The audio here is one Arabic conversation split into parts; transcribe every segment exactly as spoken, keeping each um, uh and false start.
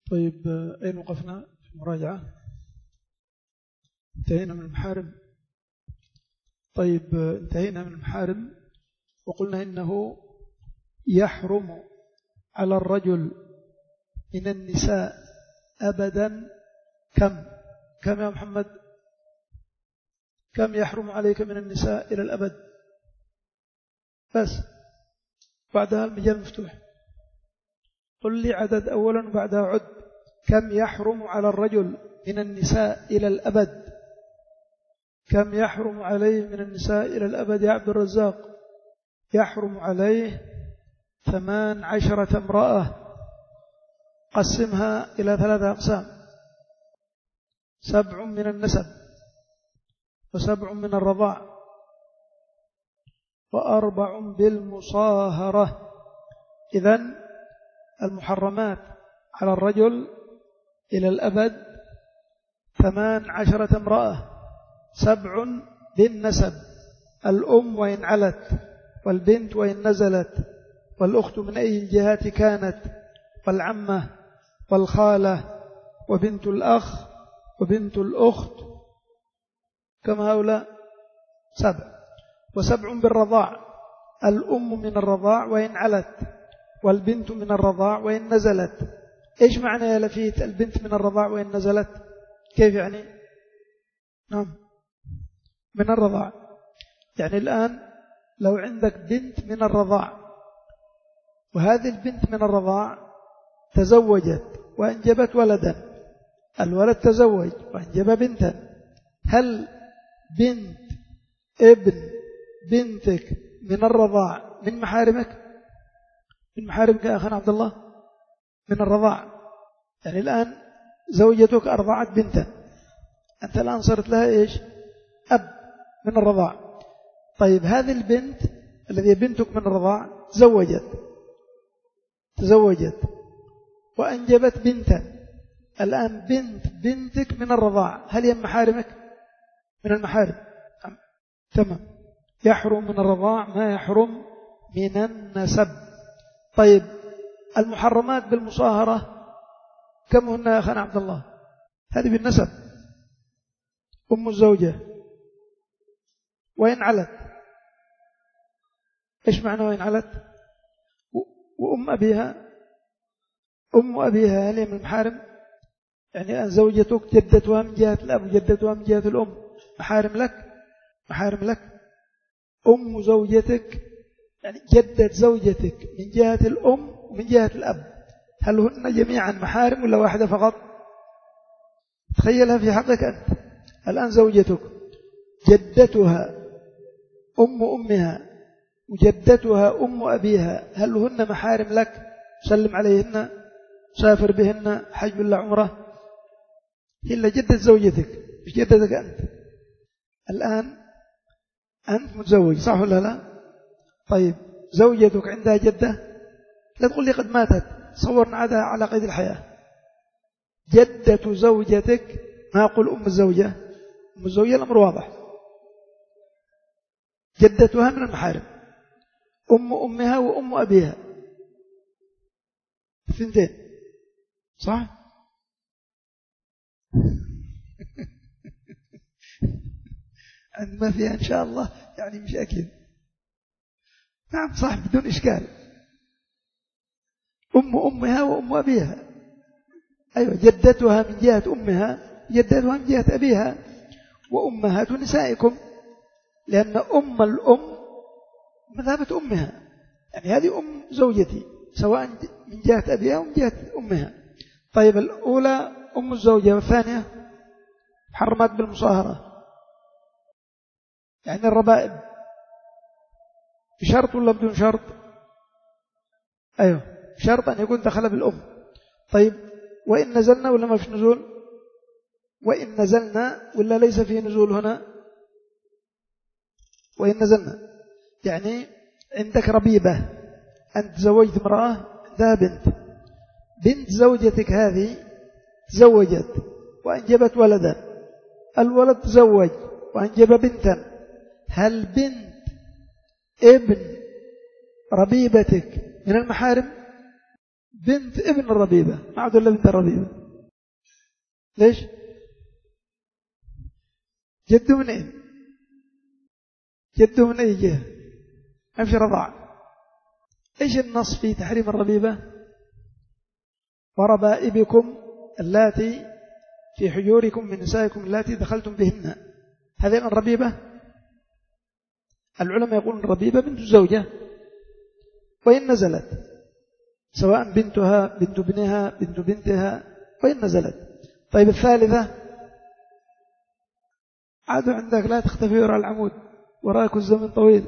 طيب أين وقفنا في المراجعة؟ انتهينا من المحارم. طيب انتهينا من المحارم وقلنا إنه يحرم على الرجل من النساء أبدا كم كم يا محمد؟ كم يحرم عليك من النساء إلى الأبد؟ بس بعدها المجال مفتوح. قل لي عدد أولا وبعدها عد. كم يحرم على الرجل من النساء إلى الأبد؟ كم يحرم عليه من النساء إلى الأبد يا عبد الرزاق؟ يحرم عليه ثمان عشرة امرأة. قسمها إلى ثلاثة أقسام: سبع من النسب، وسبع من الرضاع، وأربع بالمصاهرة. إذن المحرمات على الرجل إلى الأبد ثمان عشرة امرأة: سبع بالنسب، الأم وإن علت، والبنت وإن نزلت، والأخت من أي الجهات كانت، والعمة، والخالة، وبنت الأخ، وبنت الأخت. كما هؤلاء سبع. وسبع بالرضاع: الأم من الرضاع وإن علت، والبنت من الرضاع وإن نزلت. إيش معنى يا لفيت البنت من الرضاع وإن نزلت؟ كيف يعني؟ نعم، من الرضاع. يعني الآن لو عندك بنت من الرضاع، وهذه البنت من الرضاع تزوجت وأنجبت ولدا، الولد تزوج وأنجب بنتا، هل بنت ابن بنتك من الرضاع من محارمك؟ من محارمك يا أخي عبد الله؟ من الرضاع. يعني الآن زوجتك أرضعت بنتا، أنت الآن صرت لها إيش؟ أب من الرضاع. طيب هذه البنت الذي بنتك من الرضاع تزوجت تزوجت وأنجبت بنتا، الآن بنت بنتك من الرضاع هل هي من محارمك؟ من المحارم. تمام. يحرم من الرضاع ما يحرم من النسب. طيب المحرمات بالمصاهرة كم هن يا أخانا عبد الله؟ هذه بالنسب: أم الزوجة وإن علت. إيش معنى وإن علت؟ وأم أبيها. أم أبيها هل هي من المحارم؟ يعني الآن زوجتك جدتها من جهة الأب وجدتها من جهة الأم محارم لك؟ محارم لك. أم زوجتك يعني جدة زوجتك من جهة الأم ومن جهة الأب، هل هن جميعا محارم ولا واحدة فقط؟ تخيلها في حقك أنت. الآن زوجتك جدتها أم أمها وجدتها أم أبيها، هل هن محارم لك؟ سلم عليهن، سافر بهن، حج ولا عمره؟ إلا جدة زوجتك مش جدتك أنت. الآن أنت متزوج صح ولا لا؟ طيب زوجتك عندها جدة؟ لا تقول لي قد ماتت، صورنا عادها على قيد الحياة. جدة زوجتك، ما أقول أم الزوجة، أم الزوجة الأمر واضح، جدتها من المحارم، أم أمها وأم أبيها اثنتين صح؟ ما فيها إن شاء الله يعني مش أكيد. نعم صح بدون إشكال، أم أمها وأم أبيها. أيوة جدتها من جهة أمها، جدتها من جهة أبيها. وأمهات نسائكم، لأن أم الأم مذهبة أمها، يعني هذه أم زوجتي سواء من جهة أبيها أو من جهة أمها. طيب الأولى أم الزوجة، والثانية محرمات بالمصاهرة يعني الربائب، بشرط ولا بدون شرط؟ أيوة شرط أن يكون دخل بالأم. طيب وإن نزلنا ولا ما فيش نزول؟ وإن نزلنا ولا ليس فيه نزول هنا؟ وإن نزلنا يعني عندك ربيبة، أنت زوجت امرأة عندها بنت، بنت زوجتك هذه تزوجت وأنجبت ولدا، الولد تزوج وأنجب بنتا، هل بنت ابن ربيبتك من المحارم؟ بنت ابن الربيبة، ما عاد إلا بنت الربيبة. ليش؟ جده من أين؟ جده من أي جهة؟ ما في رضاع. إيش النص في تحريم الربيبة؟ وربائبكم اللاتي في حجوركم من نسائكم اللاتي دخلتم بهن. هذه الربيبة. العلماء يقولون الربيبة بنت الزوجة وإن نزلت، سواء بنتها بنت ابنها بنت بنتها وإن نزلت. طيب الثالثة، عادوا عندك لا تختفي وراء العمود، وراك الزمن طويل،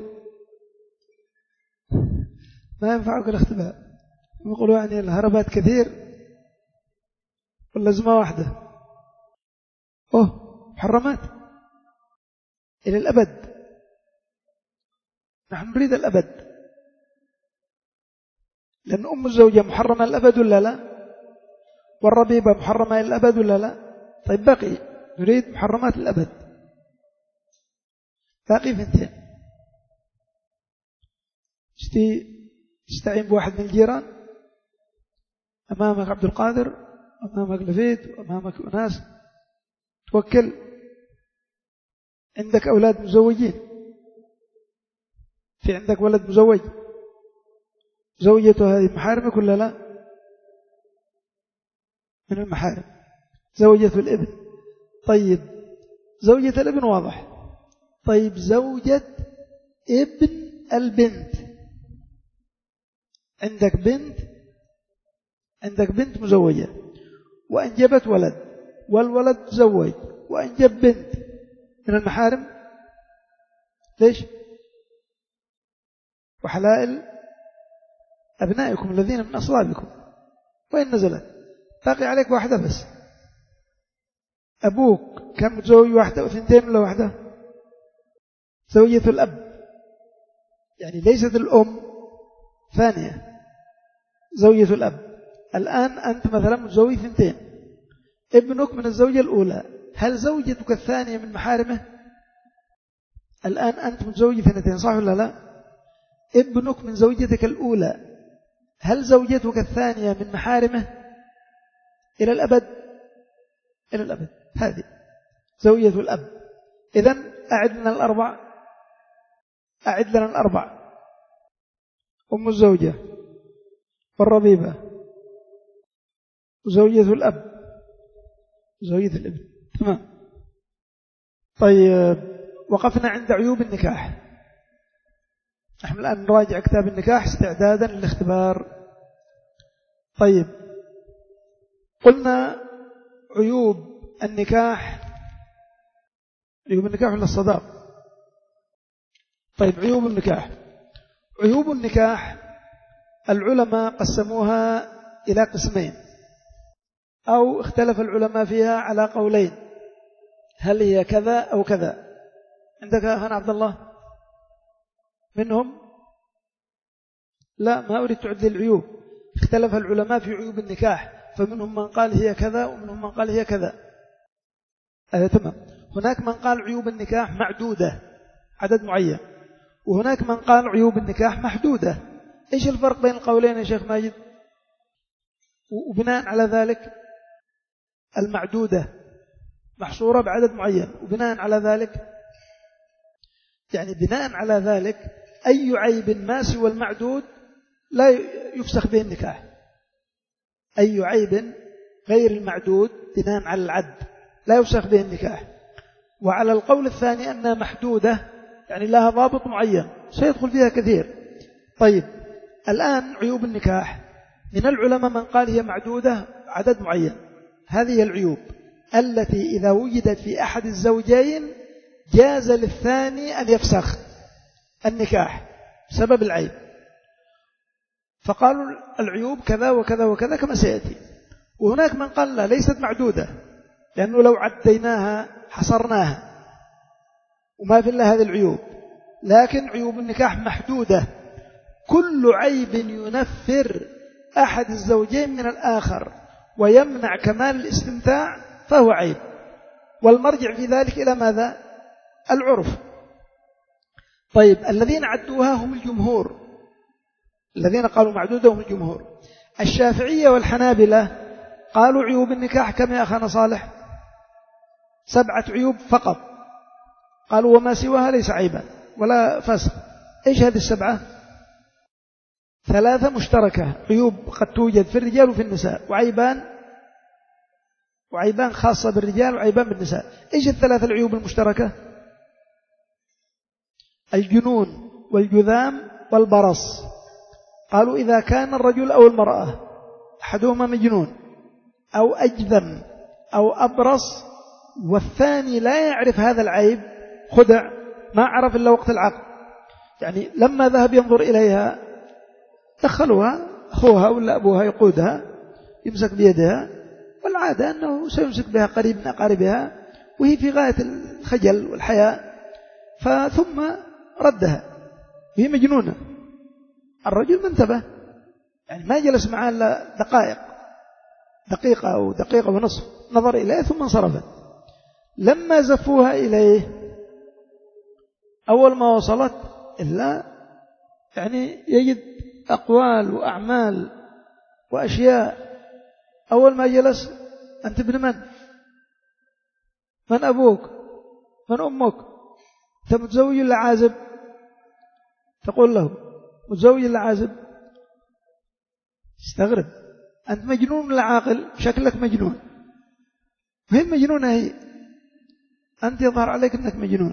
ما ينفعك الاختفاء. يقولوا يعني الهربات كثير واللزمة واحدة. أوه محرمات إلى الأبد. نحن نريد الأبد، لأن أم الزوجة محرمة الأبد ولا لا؟ والربيبة محرمة الأبد ولا لا؟ طيب باقي نريد محرمات الأبد، باقي فنتين. تستعين بواحد من الجيران، أمامك عبد القادر، أمامك لفيد، وأمامك أناس، توكل. عندك أولاد مزوجين، في عندك ولد مزوج، زوجته هذه محارمك ولا لا؟ من المحارم. زوجة الابن، طيب زوجة الابن واضح. طيب زوجة ابن البنت، عندك بنت عندك بنت مزوجة وأنجبت ولد، والولد تزوج وأنجب بنت، من المحارم. ليش؟ وحلائل أبنائكم الذين من أصلابكم وإن نزلت. باقي عليك واحدة بس. أبوك كان متزوج واحدة وثنتين ولا واحدة؟ زوجة الأب، يعني ليست الأم ثانية، زوجة الأب. الآن أنت مثلا متزوج ثنتين، ابنك من الزوجة الأولى، هل زوجتك الثانية من محارمه؟ الآن أنت متزوج ثنتين صح ولا لا؟ ابنك من زوجتك الأولى، هل زوجتك الثانية من محارمه؟ إلى الأبد، إلى الأبد. هذه زوجة الأب. إذن أعد لنا الأربع، أعد لنا الأربع: أم الزوجة والربيبة وزوجة الأب وزوجة الابن. تمام. طيب وقفنا عند عيوب النكاح. نحن الآن نراجع كتاب النكاح استعدادا للاختبار. طيب قلنا عيوب النكاح، عيوب النكاح ولا الصداق؟ طيب عيوب النكاح. عيوب النكاح العلماء قسموها إلى قسمين، أو اختلف العلماء فيها على قولين، هل هي كذا أو كذا. عندك أخنا عبد الله منهم؟ لا، ما أريد تعد العيوب. اختلف العلماء في عيوب النكاح، فمنهم من قال هي كذا ومنهم من قال هي كذا. هذا تمام. هناك من قال عيوب النكاح معدودة، عدد معين، وهناك من قال عيوب النكاح محدودة. إيش الفرق بين القولين يا شيخ ماجد؟ وبناء على ذلك المعدودة محصورة بعدد معين، وبناء على ذلك يعني بناء على ذلك أي عيب ما سوى المعدود لا يفسخ به النكاح. أي عيب غير المعدود بناء على العد لا يفسخ به النكاح. وعلى القول الثاني أنها محدودة، يعني لها ضابط معين سيدخل فيها كثير. طيب الآن عيوب النكاح، من العلماء من قال هي معدودة عدد معين. هذه العيوب التي إذا وجدت في أحد الزوجين جاز للثاني أن يفسخ النكاح بسبب العيب. فقالوا العيوب كذا وكذا وكذا كما سيأتي. وهناك من قال لا، ليست معدودة، لأنه لو عديناها حصرناها وما في إلا هذه العيوب. لكن عيوب النكاح محدودة، كل عيب ينفر أحد الزوجين من الآخر ويمنع كمال الاستمتاع فهو عيب. والمرجع في ذلك إلى ماذا؟ العرف. طيب الذين عدوها هم الجمهور، الذين قالوا معدودة هم الجمهور. الشافعية والحنابلة قالوا عيوب النكاح كم يا أخانا صالح؟ سبعة عيوب فقط. قالوا وما سواها ليس عيبا ولا فسق. إيش هذه السبعة؟ ثلاثة مشتركة، عيوب قد توجد في الرجال وفي النساء، وعيبان وعيبان خاصة بالرجال وعيبان بالنساء. إيش الثلاثة العيوب المشتركة؟ الجنون والجذام والبرص. قالوا إذا كان الرجل أو المرأة أحدهما مجنون أو أجذم أو أبرص والثاني لا يعرف هذا العيب، خدع، ما عرف إلا وقت العقد، يعني لما ذهب ينظر إليها دخلوها أخوها ولا أبوها يقودها يمسك بيدها، والعادة أنه سيمسك بها قريب من أقاربها وهي في غاية الخجل والحياء، فثم ردها وهي مجنونة. الرجل ما انتبه، يعني ما جلس معها إلا دقائق، دقيقة أو دقيقة ونصف، نظر إليه ثم انصرفت. لما زفوها إليه أول ما وصلت إلا يعني يجد أقوال وأعمال وأشياء. أول ما جلس أنت ابن من؟ من أبوك؟ من أمك؟ أنت متزوج ولا عازب؟ تقول له متزوج ولا عازب؟ استغرب، أنت مجنون ولا عاقل؟ شكلك مجنون، وهي مجنونة هي، أنت يظهر عليك أنك مجنون.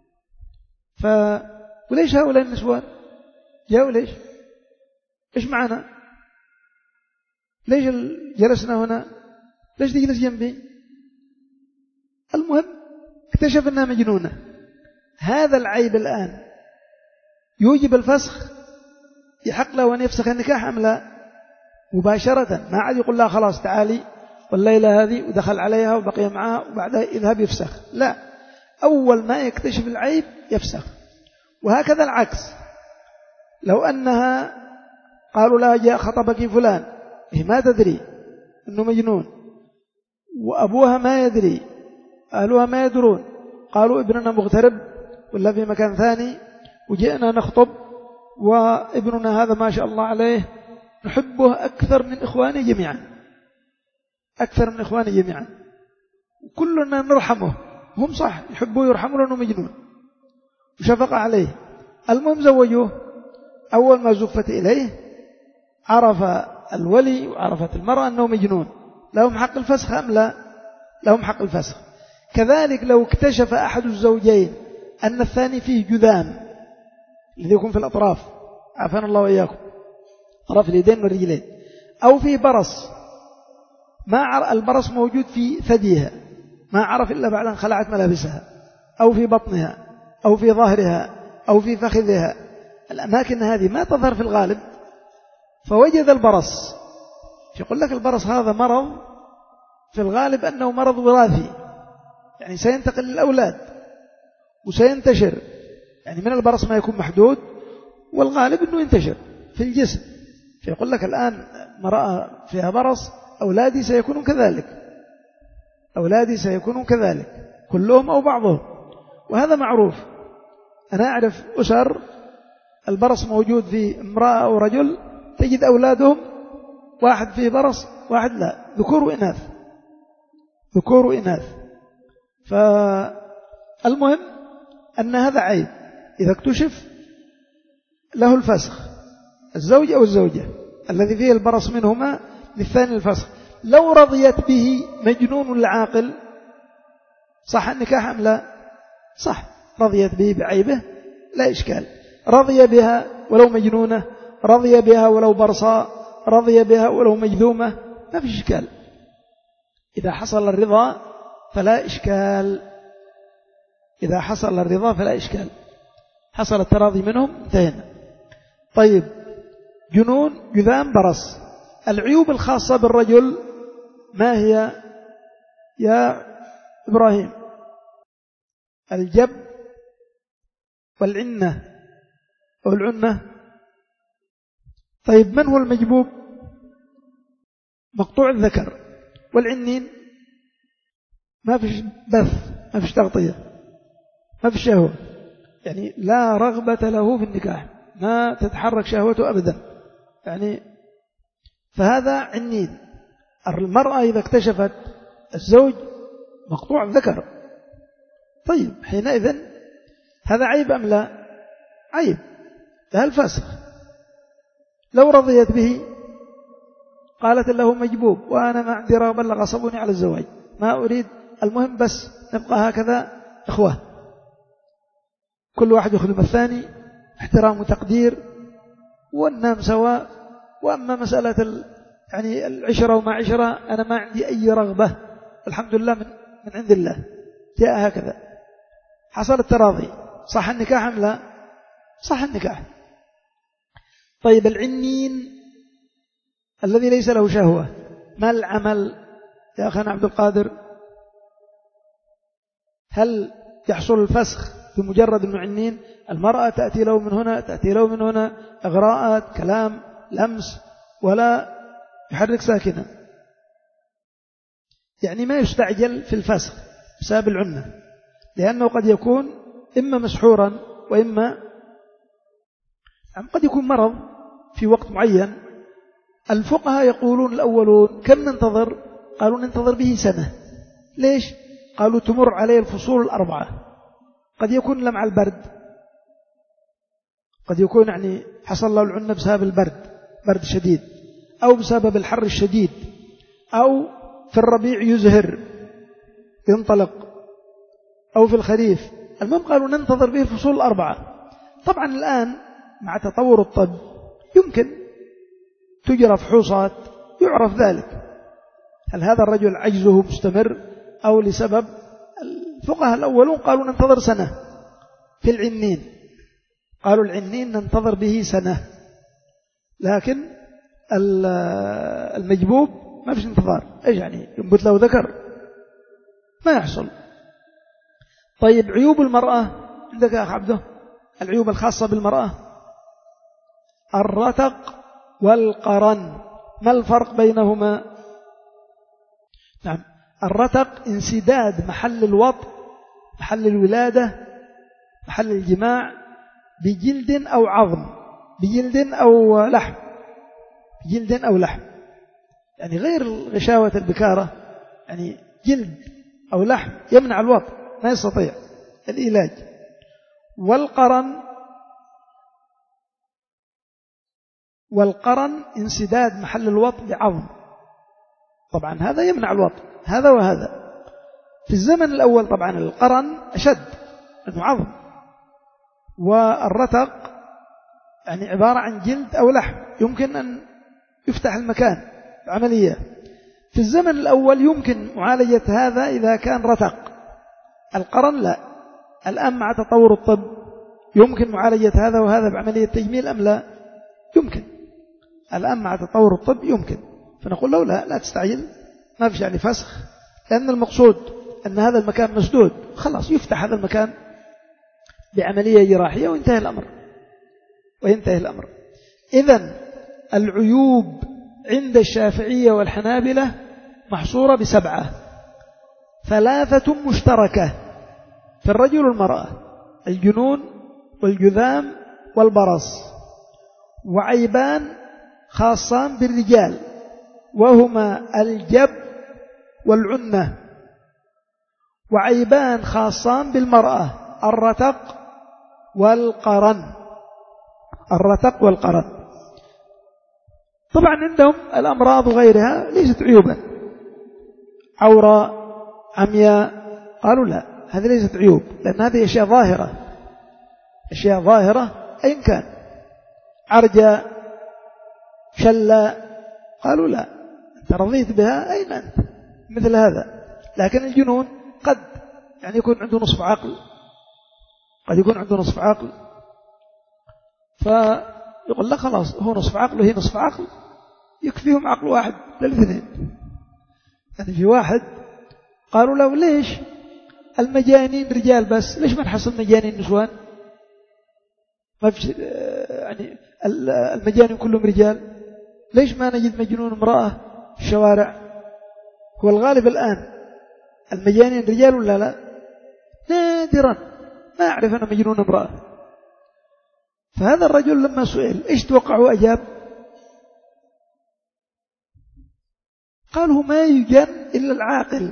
ف وليش هؤلاء النسوان جاءوا؟ ليش؟ إيش معنا؟ ليش جلسنا هنا؟ ليش تجلس جنبي؟ المهم اكتشف أنها مجنونة. هذا العيب الآن يوجب الفسخ، يحق له أن يفسخ النكاح أم لا؟ مباشرة، ما عاد يقول لها خلاص تعالي والليلة هذه ودخل عليها وبقي معها وبعدها يذهب يفسخ، لا، أول ما يكتشف العيب يفسخ. وهكذا العكس، لو أنها قالوا لها جاء خطبك فلان، هي ما تدري أنه مجنون، وأبوها ما يدري، أهلها ما يدرون، قالوا ابننا مغترب ولا في مكان ثاني وجئنا نخطب، وابننا هذا ما شاء الله عليه نحبه أكثر من إخواني جميعا، أكثر من إخواني جميعا، كلنا نرحمه، هم صح يحبوه يرحموا لأنه مجنون وشفق عليه. المهم زوجوه. أول ما زفت إليه عرف الولي وعرفت المرأة أنه مجنون، لهم حق الفسخ أم لا؟ لهم حق الفسخ. كذلك لو اكتشف أحد الزوجين أن الثاني فيه جذام الذي يكون في الأطراف، عافانا الله وإياكم، طرف اليدين والرجلين، أو فيه برص، ما عرف البرص موجود في ثديها، ما عرف إلا بعد أن خلعت ملابسها، أو في بطنها أو في ظهرها أو في فخذها، الأماكن هذه ما تظهر في الغالب، فوجد البرص. يقول لك البرص هذا مرض في الغالب أنه مرض وراثي، يعني سينتقل للأولاد وسينتشر، يعني من البرص ما يكون محدود والغالب أنه ينتشر في الجسم. فيقول لك الآن مرأة فيها برص أولادي سيكونون كذلك، أولادي سيكونون كذلك كلهم أو بعضهم، وهذا معروف. أنا أعرف أسر البرص موجود في امرأة أو رجل، تجد أولادهم واحد فيه برص واحد لا، ذكور وإناث، ذكور وإناث. فالمهم أن هذا عيب إذا اكتشف له الفسخ، الزوج أو الزوجة الذي فيه البرص منهما للثاني الفسخ. لو رضيت به مجنون ولا عاقل صح النكاح أم لا؟ صح، رضيت به بعيبه لا إشكال، رضي بها ولو مجنونة، رضي بها ولو برصاء، رضي بها ولو مجذومة، ما في إشكال. إذا حصل الرضا فلا إشكال، إذا حصل الرضا فلا إشكال، حصل التراضي منهم انتهينا. طيب، جنون جذام برص. العيوب الخاصة بالرجل ما هي يا إبراهيم؟ الجب والعنة أو العنة. طيب، من هو المجبوب؟ مقطوع الذكر، والعنين ما فيش بث، ما فيش تغطية، ما فيش شهوة، يعني لا رغبة له في النكاح، ما تتحرك شهوته أبدا يعني. فهذا عنين. المرأة إذا اكتشفت الزوج مقطوع ذكر، طيب حينئذ هذا عيب أم لا؟ عيب، لها الفسخ. لو رضيت به قالت له مجبوب وأنا ما عندي رغبة إلا غصبوني على الزواج، ما أريد، المهم بس نبقى هكذا إخوة، كل واحد يخدم الثاني، احترام وتقدير وننام سواء. وأما مسألة يعني العشرة وما عشرة أنا ما عندي أي رغبة، الحمد لله من, من عند الله جاء هكذا، حصل التراضي، صح النكاح أم لا؟ صح النكاح. طيب العنين الذي ليس له شهوة ما العمل يا أخانا عبد القادر؟ هل يحصل الفسخ بمجرد أنه عنين؟ المرأة تأتي له من هنا تأتي له من هنا، إغراءات، كلام، لمس، ولا يحرك ساكنا، يعني ما يستعجل في الفسخ بسبب العنة، لأنه قد يكون إما مسحورا وإما قد يكون مرض في وقت معين. الفقهاء يقولون الأولون كم ننتظر؟ قالوا ننتظر به سنة. ليش؟ قالوا تمر عليه الفصول الأربعة، قد يكون لمع البرد، قد يكون يعني حصل له العنة بسبب البرد، برد شديد، أو بسبب الحر الشديد، أو في الربيع يزهر ينطلق، أو في الخريف. المهم قالوا ننتظر به الفصول الأربعة. طبعا الآن مع تطور الطب يمكن تجرى فحوصات يعرف ذلك، هل هذا الرجل عجزه مستمر أو لسبب. الفقهاء الأولون قالوا ننتظر سنة في العنين، قالوا العنين ننتظر به سنة، لكن المجبوب ما فيش انتظار، ايش يعني ينبت له ذكر؟ ما يحصل. طيب عيوب المرأة عندك يا أخ عبده، العيوب الخاصة بالمرأة، الرتق والقرن، ما الفرق بينهما؟ نعم، الرتق انسداد محل الوطء، محل الولادة، محل الجماع بجلد أو عظم، بجلد أو لحم، بجلد أو لحم، يعني غير غشاوة البكارة، يعني جلد أو لحم يمنع الوطء، ما يستطيع العلاج. والقرن، والقرن انسداد محل الوطء بعظم، طبعا هذا يمنع الوطء، هذا وهذا. في الزمن الأول طبعا القرن أشد أنه عظم، والرتق يعني عبارة عن جلد أو لحم يمكن أن يفتح المكان عملية. في الزمن الأول يمكن معالجة هذا إذا كان رتق، القرن لا. الآن مع تطور الطب يمكن معالجة هذا وهذا بعملية تجميل أم لا؟ يمكن. الآن مع تطور الطب يمكن، فنقول له لا لا تستعجل، ما فيش يعني فسخ، لأن المقصود أن هذا المكان مسدود، خلاص يفتح هذا المكان بعملية جراحية وينتهي الأمر، وينتهي الأمر. إذن العيوب عند الشافعية والحنابلة محصورة بسبعة، ثلاثة مشتركة في الرجل والمرأة: الجنون والجذام والبرص، وعيبان خاصان بالرجال وهما الجب والعنة، وعيبان خاصان بالمرأة: الرتق والقرن، الرتق والقرن. طبعا عندهم الأمراض وغيرها ليست عيوبا، عورة، عمياء، قالوا لا هذه ليست عيوب، لأن هذه أشياء ظاهرة، أشياء ظاهرة أين كان، عرجة، شلة، قالوا لا أنت رضيت بها أين أنت مثل هذا. لكن الجنون قد يعني يكون عنده نصف عقل، قد يكون عنده نصف عقل، فيقول لا خلاص هو نصف عقل وهي نصف عقل، يكفيهم عقل واحد للاثنين. يعني في واحد قالوا له ليش المجانين رجال بس، ليش ما نحصل مجانين نسوان؟ ما فيش يعني المجانين كلهم رجال، ليش ما نجد مجنون امرأة في الشوارع؟ هو الغالب الآن المجانين رجال ولا لا؟ نادرا ما أعرف أنا مجنون امرأة. فهذا الرجل لما سئل إيش توقعوا أجاب: قالوا ما يجن إلا العاقل.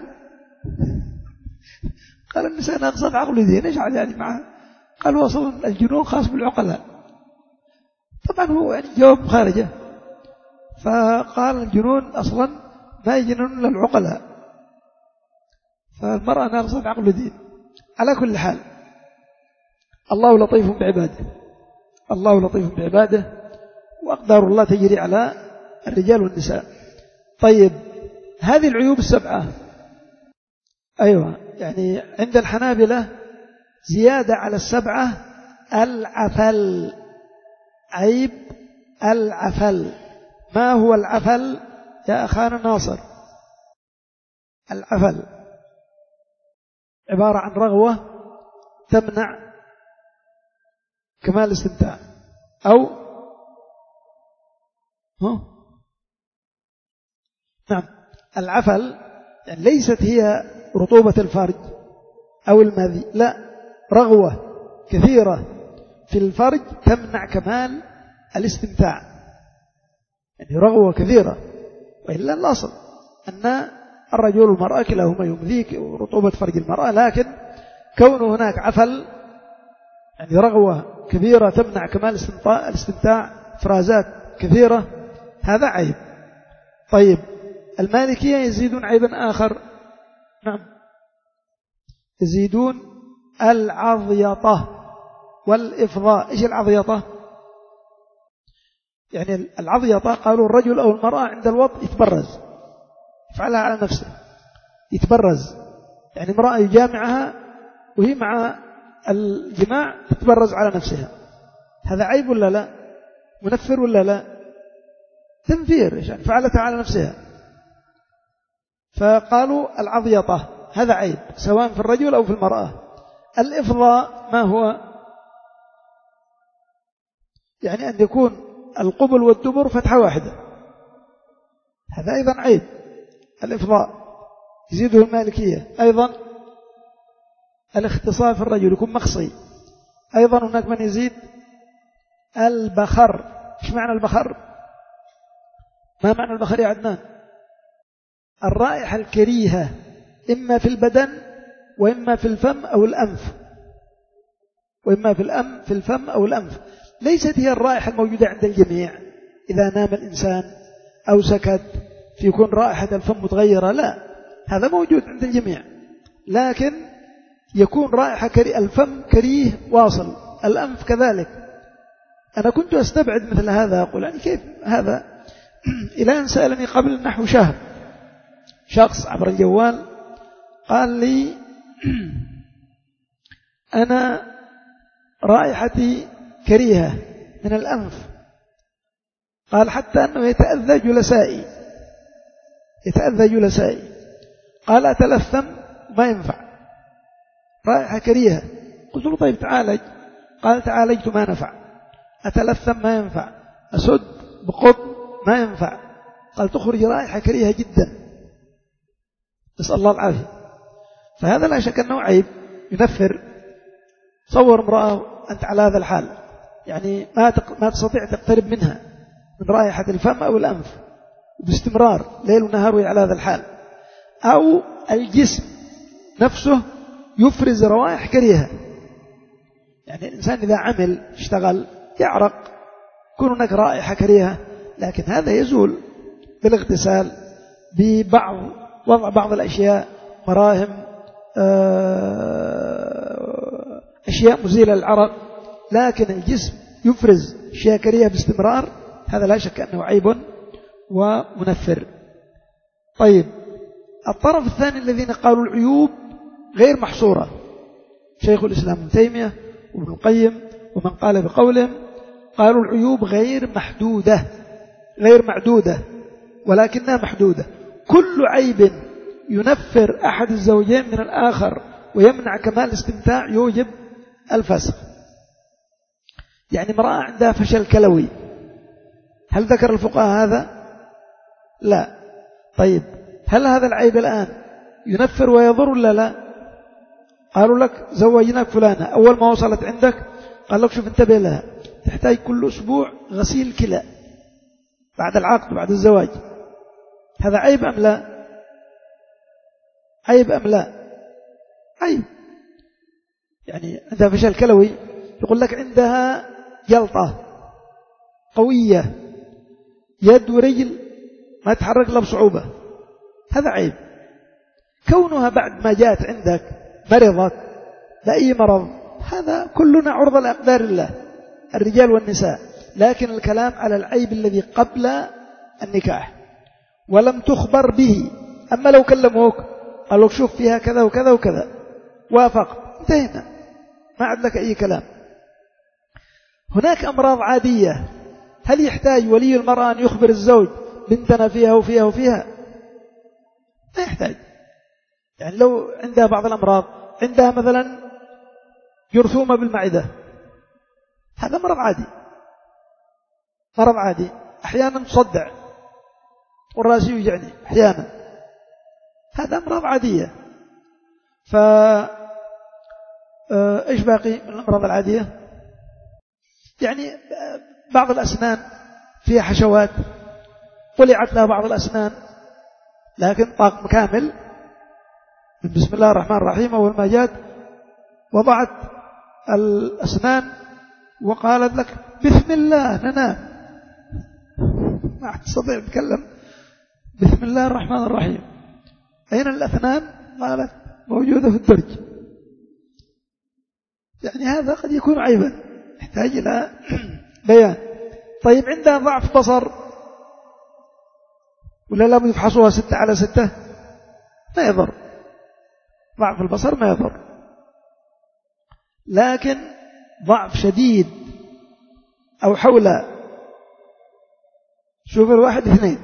قال النساء ناقصات عقل ودين، ايش يعني معه؟ قال وصل الجنون خاص بالعقلاء. طبعا هو يعني جواب خارجه، فقال الجنون أصلا ما يجنون إلا العقلاء، فالمرأة ناقصة عقل ودين. على كل حال الله لطيف بعباده، الله لطيف بعباده، وأقدار الله تجري على الرجال والنساء. طيب هذه العيوب السبعة، أيوة، يعني عند الحنابلة زيادة على السبعة العفل، عيب العفل. ما هو العفل يا أخانا ناصر؟ العفل عبارة عن رغوة تمنع كمال الاستمتاع، أو ها؟ نعم، العفل يعني ليست هي رطوبة الفرج أو المذي، لا، رغوة كثيرة في الفرج تمنع كمال الاستمتاع، يعني رغوة كثيرة. وإلا الأصل أن الرجل والمرأة كلاهما يمذيك رطوبة فرج المرأة، لكن كون هناك عفل يعني رغوة كبيرة تمنع كمال الاستمتاع، فرازات كثيرة، هذا عيب. طيب المالكية يزيدون عيبا آخر، نعم، يزيدون العضيطة والإفضاء. إيش العضيطة؟ يعني العضيطة قالوا الرجل أو المرأة عند الوضع يتبرز، يفعلها على نفسه، يتبرز، يعني امرأة يجامعها وهي مع الجماع تتبرز على نفسها، هذا عيب ولا لا؟ منفر ولا لا؟ تنفير، يعني فعلتها على نفسها. فقالوا العضيطة هذا عيب سواء في الرجل أو في المرأة. الإفضاء ما هو؟ يعني أن يكون القبل والدبر فتحة واحدة، هذا أيضا عيب، الإفضاء يزيده المالكية. أيضا الاختصاف، الرجل يكون مخصي. أيضا هناك من يزيد البخر. إيش معنى البخر؟ ما معنى البخر يا عدنان؟ الرائحة الكريهة إما في البدن وإما في الفم أو الأنف، وإما في الأم في الفم أو الأنف. ليست هي الرائحة الموجودة عند الجميع، إذا نام الإنسان أو سكت فيكون رائحة الفم متغيرة، لا، هذا موجود عند الجميع، لكن يكون رائحة كريه، الفم كريه واصل، الأنف كذلك. أنا كنت أستبعد مثل هذا، أقول يعني كيف هذا؟ إلى أن سألني قبل نحو شهر شخص عبر الجوال قال لي أنا رائحتي كريهة من الأنف، قال حتى أنه يتأذى جلسائي، يتأذى جلسائي، قال أتلثم ما ينفع، رائحة كريهة. قلت له طيب تعالج، قال تعالجت ما نفع، أتلثم ما ينفع، أسد بقطن ما ينفع، قال تخرج رائحة كريهة جدا، نسأل الله العافية. فهذا لا شك أنه عيب ينفر. تصور امرأة أنت على هذا الحال، يعني ما ما تستطيع تقترب منها من رائحة الفم أو الأنف باستمرار ليل ونهار على هذا الحال، أو الجسم نفسه يفرز روائح كريهة، يعني الإنسان إذا عمل اشتغل يعرق يكون هناك رائحة كريهة، لكن هذا يزول بالاغتسال، ببعض وضع بعض الأشياء، مراهم، أشياء مزيلة للعرق، لكن الجسم يفرز أشياء كريهة باستمرار، هذا لا شك أنه عيب ومنفر. طيب الطرف الثاني الذين قالوا العيوب غير محصورة، شيخ الإسلام ابن تيمية وابن القيم ومن قال بقولهم، قالوا العيوب غير محدودة، غير معدودة، ولكنها محدودة. كل عيب ينفر أحد الزوجين من الآخر ويمنع كمال الاستمتاع يوجب الفسخ. يعني امرأة عندها فشل كلوي، هل ذكر الفقهاء هذا؟ لا. طيب هل هذا العيب الآن ينفر ويضر ولا لا؟ قالوا لك زوجناك فلانة، أول ما وصلت عندك قال لك شوف انتبه لها، تحتاج كل أسبوع غسيل كلى بعد العقد بعد الزواج، هذا عيب أم لا؟ عيب أم لا؟ عيب. يعني عندها فشل كلوي، يقول لك عندها جلطة قوية، يد ورجل ما تحرك إلا بصعوبة، هذا عيب. كونها بعد ما جاءت عندك مرضت بأي مرض، هذا كلنا عرضة لأقدار الله، الرجال والنساء، لكن الكلام على العيب الذي قبل النكاح ولم تخبر به. أما لو كلموك قالوا شوف فيها كذا وكذا وكذا، وافق، انتهينا، ما عاد لك أي كلام. هناك أمراض عادية، هل يحتاج ولي المرأة أن يخبر الزوج بنتنا فيها وفيها وفيها؟ ما يحتاج. يعني لو عندها بعض الأمراض، عندها مثلا جرثومة بالمعدة، هذا مرض عادي، مرض عادي، أحيانا تصدع والرأس يوجعني أحيانا، هذا أمراض عادية. ف إيش باقي من الأمراض العادية؟ يعني بعض الأسنان فيها حشوات، طلعت لها بعض الأسنان لكن طاقم كامل، بسم الله الرحمن الرحيم، أول ما جات وضعت الأسنان وقالت لك بسم الله ننام، ما تستطيع تتكلم، بسم الله الرحمن الرحيم، أين الأسنان؟ قالت موجودة في الدرج. يعني هذا قد يكون عيبا يحتاج إلى بيان. طيب عندها ضعف بصر ولا لابد يفحصوها ستة على ستة؟ ما يضر، ضعف البصر ما يضر، لكن ضعف شديد أو حول شوف الواحد اثنين،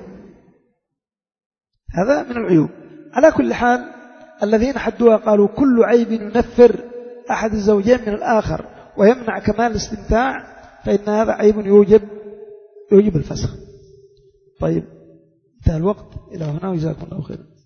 هذا من العيوب. على كل حال الذين حدوها قالوا كل عيب ينفر أحد الزوجين من الآخر ويمنع كمال الاستمتاع فإن هذا عيب يوجب يوجب الفسخ. طيب انتهى الوقت، إلى هنا، وجزاكم الله خيرا.